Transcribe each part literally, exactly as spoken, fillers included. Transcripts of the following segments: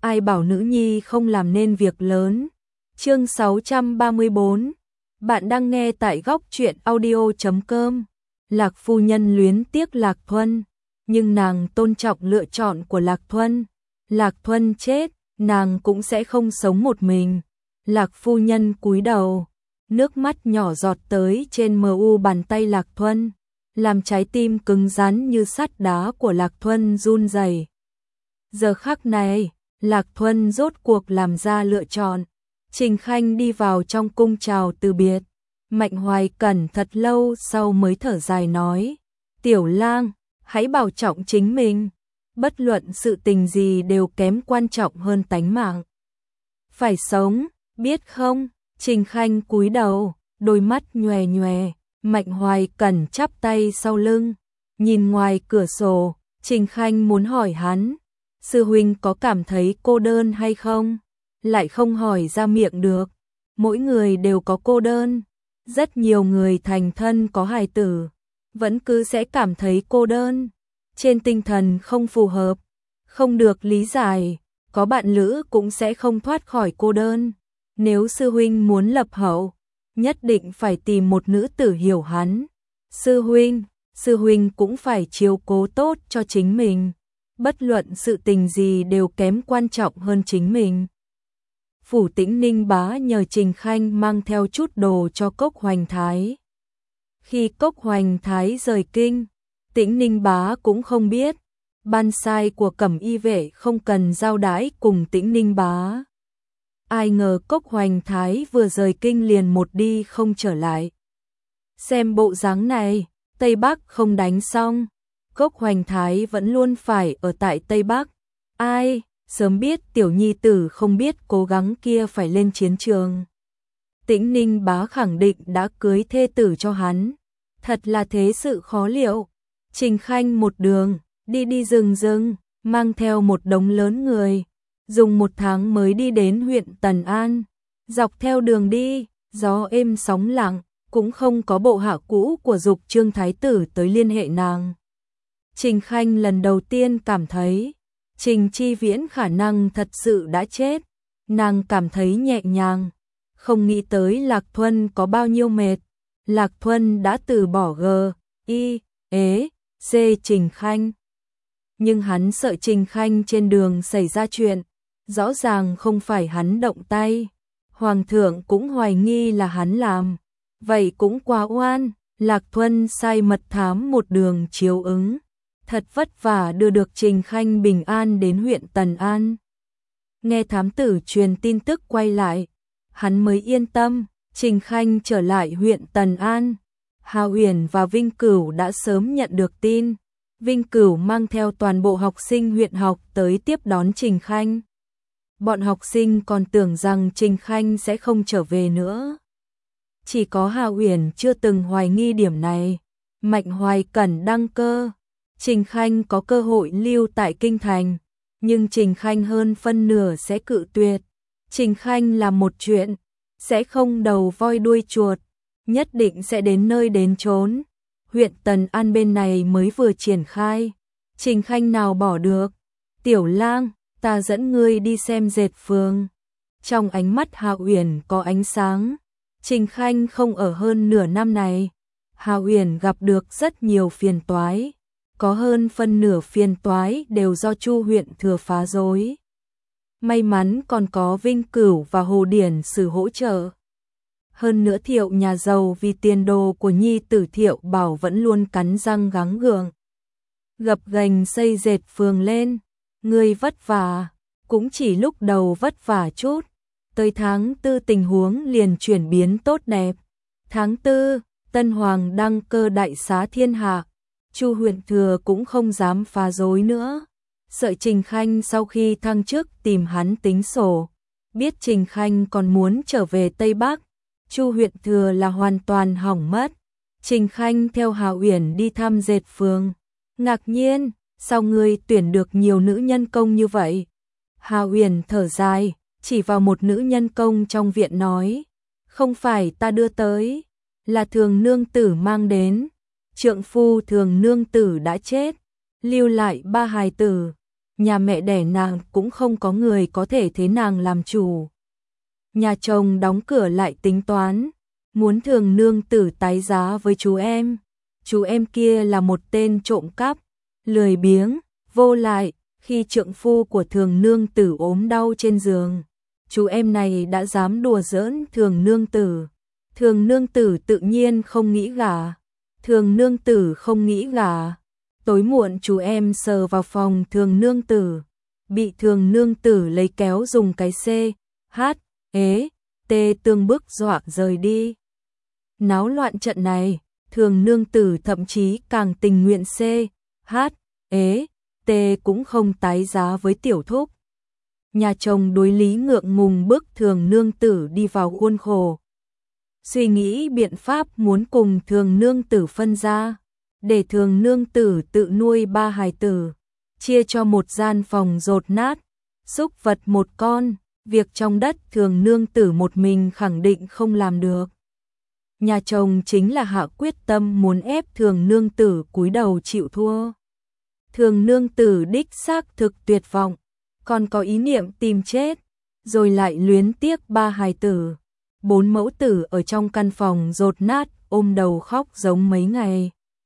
ai bảo nữ nhi không làm nên việc lớn. Chương sáu trăm ba mươi bốn. Bạn đang nghe tại góc truyện audio chấm com. Lạc phu nhân luyến tiếc Lạc Thuân, nhưng nàng tôn trọng lựa chọn của Lạc Thuân. Lạc Thuân chết, nàng cũng sẽ không sống một mình. Lạc phu nhân cúi đầu, nước mắt nhỏ giọt tới trên mờ u bàn tay Lạc Thuân, làm trái tim cứng rắn như sắt đá của Lạc Thuân run rẩy. Giờ khắc này, Lạc Thuân rốt cuộc làm ra lựa chọn. Trình Khanh đi vào trong cung chào từ biệt. Mạnh Hoài Cẩn thật lâu sau mới thở dài nói, Tiểu Lang, hãy bảo trọng chính mình. Bất luận sự tình gì đều kém quan trọng hơn tánh mạng. Phải sống, biết không? Trình Khanh cúi đầu, đôi mắt nhòe nhòe. Mạnh Hoài Cẩn chắp tay sau lưng, nhìn ngoài cửa sổ. Trình Khanh muốn hỏi hắn, sư huynh có cảm thấy cô đơn hay không? Lại không hỏi ra miệng được. Mỗi người đều có cô đơn. Rất nhiều người thành thân có hài tử, vẫn cứ sẽ cảm thấy cô đơn. Trên tinh thần không phù hợp, không được lý giải, có bạn lữ cũng sẽ không thoát khỏi cô đơn. Nếu sư huynh muốn lập hậu, nhất định phải tìm một nữ tử hiểu hắn. Sư huynh, sư huynh cũng phải chiếu cố tốt cho chính mình. Bất luận sự tình gì đều kém quan trọng hơn chính mình. Phủ Tĩnh Ninh Bá nhờ Trình Khanh mang theo chút đồ cho Cốc Hoành Thái. Khi Cốc Hoành Thái rời kinh, Tĩnh Ninh Bá cũng không biết. Ban sai của Cẩm Y vệ không cần giao đãi cùng Tĩnh Ninh Bá. Ai ngờ Cốc Hoành Thái vừa rời kinh liền một đi không trở lại. Xem bộ dáng này, Tây Bắc không đánh xong, Cốc Hoành Thái vẫn luôn phải ở tại Tây Bắc. Ai, sớm biết tiểu nhi tử không biết cố gắng kia phải lên chiến trường. Tĩnh Ninh Bá khẳng định đã cưới thê tử cho hắn. Thật là thế sự khó liệu. Trình Khanh một đường, đi đi rừng rừng, mang theo một đống lớn người. Dùng một tháng mới đi đến huyện Tần An. Dọc theo đường đi, gió êm sóng lặng, cũng không có bộ hạ cũ của Dục Trương Thái tử tới liên hệ nàng. Trình Khanh lần đầu tiên cảm thấy Trình Chi Viễn khả năng thật sự đã chết. Nàng cảm thấy nhẹ nhàng, không nghĩ tới Lạc Thuân có bao nhiêu mệt. Lạc Thuân đã từ bỏ G, I, ế, C Trình Khanh. Nhưng hắn sợ Trình Khanh trên đường xảy ra chuyện, rõ ràng không phải hắn động tay. Hoàng thượng cũng hoài nghi là hắn làm. Vậy cũng quá oan. Lạc Thuân sai mật thám một đường chiếu ứng, thật vất vả đưa được Trình Khanh bình an đến huyện Tần An. Nghe thám tử truyền tin tức quay lại, hắn mới yên tâm. Trình Khanh trở lại huyện Tần An. Hà Uyển và Vinh Cửu đã sớm nhận được tin. Vinh Cửu mang theo toàn bộ học sinh huyện học tới tiếp đón Trình Khanh. Bọn học sinh còn tưởng rằng Trình Khanh sẽ không trở về nữa. Chỉ có Hà Uyển chưa từng hoài nghi điểm này. Mạnh Hoài Cẩn đăng cơ, Trình Khanh có cơ hội lưu tại kinh thành, nhưng Trình Khanh hơn phân nửa sẽ cự tuyệt. Trình Khanh làm một chuyện, sẽ không đầu voi đuôi chuột, nhất định sẽ đến nơi đến chốn. Huyện Tần An bên này mới vừa triển khai, Trình Khanh nào bỏ được. Tiểu Lang, ta dẫn ngươi đi xem dệt phường. Trong ánh mắt Hà Uyển có ánh sáng. Trình Khanh không ở hơn nửa năm này, Hà Uyển gặp được rất nhiều phiền toái. Có hơn phân nửa phiền toái đều do Chu huyện thừa phá rối. May mắn còn có Vinh Cửu và Hồ Điển Sử hỗ trợ. Hơn nữa Thiệu nhà giàu vì tiền đồ của nhi tử Thiệu Bảo vẫn luôn cắn răng gắng gượng. Gập ghềnh xây dệt phường lên. Người vất vả, cũng chỉ lúc đầu vất vả chút. Tới tháng tư tình huống liền chuyển biến tốt đẹp. Tháng tư, Tân Hoàng đăng cơ đại xá thiên hạ. Chu huyện thừa cũng không dám phá rối nữa. Sợ Trình Khanh sau khi thăng chức tìm hắn tính sổ. Biết Trình Khanh còn muốn trở về Tây Bắc, Chu huyện thừa là hoàn toàn hỏng mất. Trình Khanh theo Hà Uyển đi thăm dệt phường. Ngạc nhiên, sao ngươi tuyển được nhiều nữ nhân công như vậy? Hà Uyển thở dài, chỉ vào một nữ nhân công trong viện nói, không phải ta đưa tới, là Thường nương tử mang đến. Trượng phu Thường nương tử đã chết, lưu lại ba hài tử, nhà mẹ đẻ nàng cũng không có người có thể thế nàng làm chủ. Nhà chồng đóng cửa lại tính toán, muốn Thường nương tử tái giá với chú em. Chú em kia là một tên trộm cắp, lười biếng, vô lại. Khi trượng phu của Thường nương tử ốm đau trên giường, chú em này đã dám đùa giỡn Thường nương tử. Thường nương tử tự nhiên không nghĩ gả. Thường nương tử không nghĩ gả. Tối muộn chú em sờ vào phòng Thường nương tử, bị Thường nương tử lấy kéo dùng cái C, H, ế, T tương bức dọa rời đi. Náo loạn trận này, Thường nương tử thậm chí càng tình nguyện C, H, ế, T cũng không tái giá với tiểu thúc. Nhà chồng đối lý ngượng ngùng bức Thường nương tử đi vào khuôn khổ. Suy nghĩ biện pháp muốn cùng Thường nương tử phân ra, để Thường nương tử tự nuôi ba hài tử, chia cho một gian phòng dột nát, súc vật một con, việc trong đất Thường nương tử một mình khẳng định không làm được. Nhà chồng chính là hạ quyết tâm muốn ép Thường nương tử cúi đầu chịu thua. Thường nương tử đích xác thực tuyệt vọng, còn có ý niệm tìm chết, rồi lại luyến tiếc ba hài tử. Bốn mẫu tử ở trong căn phòng dột nát ôm đầu khóc giống mấy ngày.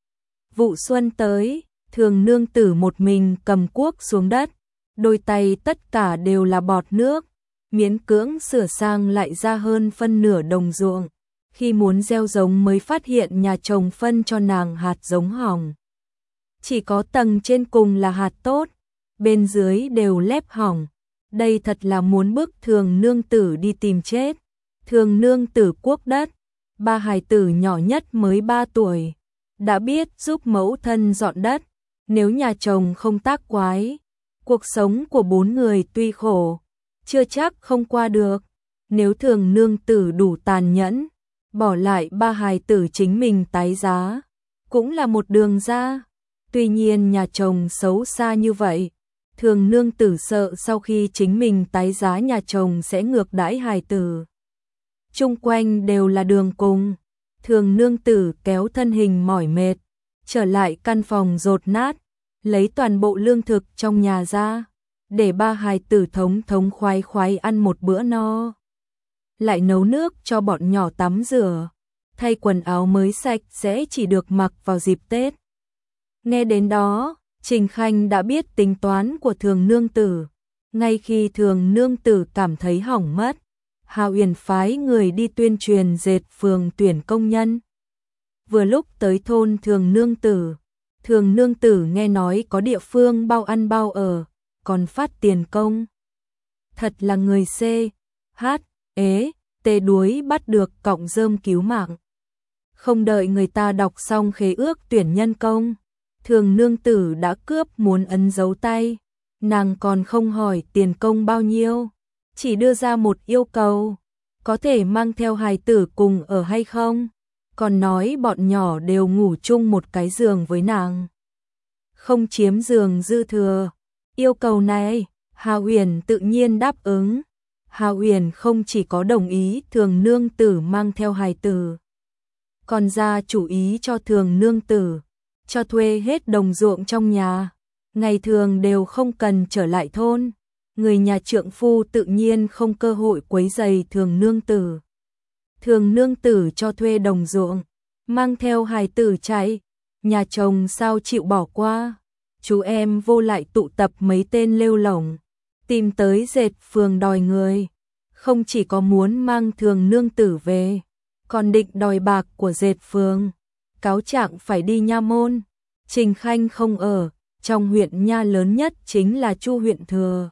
Vụ xuân tới, Thường nương tử một mình cầm cuốc xuống đất, đôi tay tất cả đều là bọt nước, miễn cưỡng sửa sang lại ra hơn phân nửa đồng ruộng. Khi muốn gieo giống mới phát hiện nhà chồng phân cho nàng hạt giống hỏng. Chỉ có tầng trên cùng là hạt tốt, bên dưới đều lép hỏng. Đây thật là muốn bức Thường nương tử đi tìm chết. Thường nương tử cuốc đất, ba hài tử nhỏ nhất mới ba tuổi, đã biết giúp mẫu thân dọn đất. Nếu nhà chồng không tác quái, cuộc sống của bốn người tuy khổ, chưa chắc không qua được. Nếu Thường nương tử đủ tàn nhẫn, bỏ lại ba hài tử chính mình tái giá, cũng là một đường ra. Tuy nhiên nhà chồng xấu xa như vậy, Thường nương tử sợ sau khi chính mình tái giá nhà chồng sẽ ngược đãi hài tử. Chung quanh đều là đường cùng. Thường nương tử kéo thân hình mỏi mệt, trở lại căn phòng dột nát, lấy toàn bộ lương thực trong nhà ra, để ba hài tử thống thống khoái khoái ăn một bữa no. Lại nấu nước cho bọn nhỏ tắm rửa, thay quần áo mới sạch sẽ chỉ được mặc vào dịp Tết. Nghe đến đó, Trình Khanh đã biết tính toán của Thường nương tử. Ngay khi Thường nương tử cảm thấy hỏng mất, Hà Uyển phái người đi tuyên truyền dệt phường tuyển công nhân. Vừa lúc tới thôn Thường nương tử, Thường nương tử nghe nói có địa phương bao ăn bao ở, còn phát tiền công. Thật là người C, H, ế, T đuối bắt được cọng rơm cứu mạng. Không đợi người ta đọc xong khế ước tuyển nhân công, Thường nương tử đã cướp muốn ấn dấu tay. Nàng còn không hỏi tiền công bao nhiêu, chỉ đưa ra một yêu cầu, có thể mang theo hài tử cùng ở hay không, còn nói bọn nhỏ đều ngủ chung một cái giường với nàng, không chiếm giường dư thừa. Yêu cầu này, Hà Uyển tự nhiên đáp ứng. Hà Uyển không chỉ có đồng ý Thường nương tử mang theo hài tử, còn ra chủ ý cho Thường nương tử, cho thuê hết đồng ruộng trong nhà, ngày thường đều không cần trở lại thôn. Người nhà trượng phu tự nhiên không cơ hội quấy rầy Thường nương tử. Thường nương tử cho thuê đồng ruộng, mang theo hài tử chạy, nhà chồng sao chịu bỏ qua. Chú em vô lại tụ tập mấy tên lêu lổng, tìm tới dệt phường đòi người, không chỉ có muốn mang Thường nương tử về, còn định đòi bạc của dệt phường, cáo trạng phải đi nha môn. Trình Khanh không ở, trong huyện nha lớn nhất chính là Chu huyện thừa.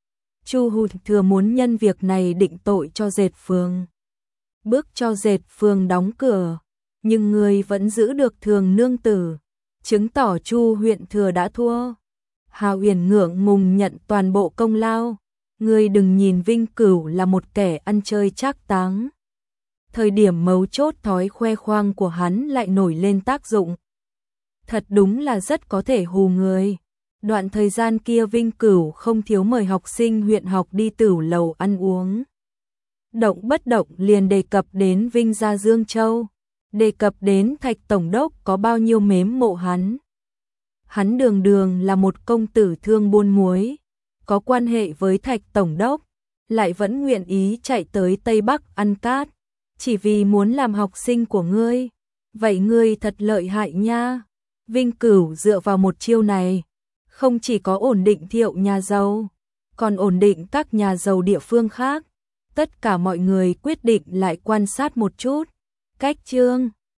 Chu huyện thừa muốn nhân việc này định tội cho dệt phường, bước cho dệt phường đóng cửa, nhưng người vẫn giữ được Thường nương tử, chứng tỏ Chu huyện thừa đã thua. Hà Uyển ngượng ngùng nhận toàn bộ công lao. Ngươi đừng nhìn Vinh Cửu là một kẻ ăn chơi trác táng, thời điểm mấu chốt thói khoe khoang của hắn lại nổi lên tác dụng. Thật đúng là rất có thể hù người. Đoạn thời gian kia Vinh Cửu không thiếu mời học sinh huyện học đi tửu lầu ăn uống. Động bất động liền đề cập đến Vinh gia Dương Châu, đề cập đến Thạch Tổng đốc có bao nhiêu mến mộ hắn. Hắn đường đường là một công tử thương buôn muối, có quan hệ với Thạch Tổng đốc, lại vẫn nguyện ý chạy tới Tây Bắc ăn cát, chỉ vì muốn làm học sinh của ngươi. Vậy ngươi thật lợi hại nha. Vinh Cửu dựa vào một chiêu này, không chỉ có ổn định Thiệu nhà giàu, còn ổn định các nhà giàu địa phương khác. Tất cả mọi người quyết định lại quan sát một chút. Cách Trương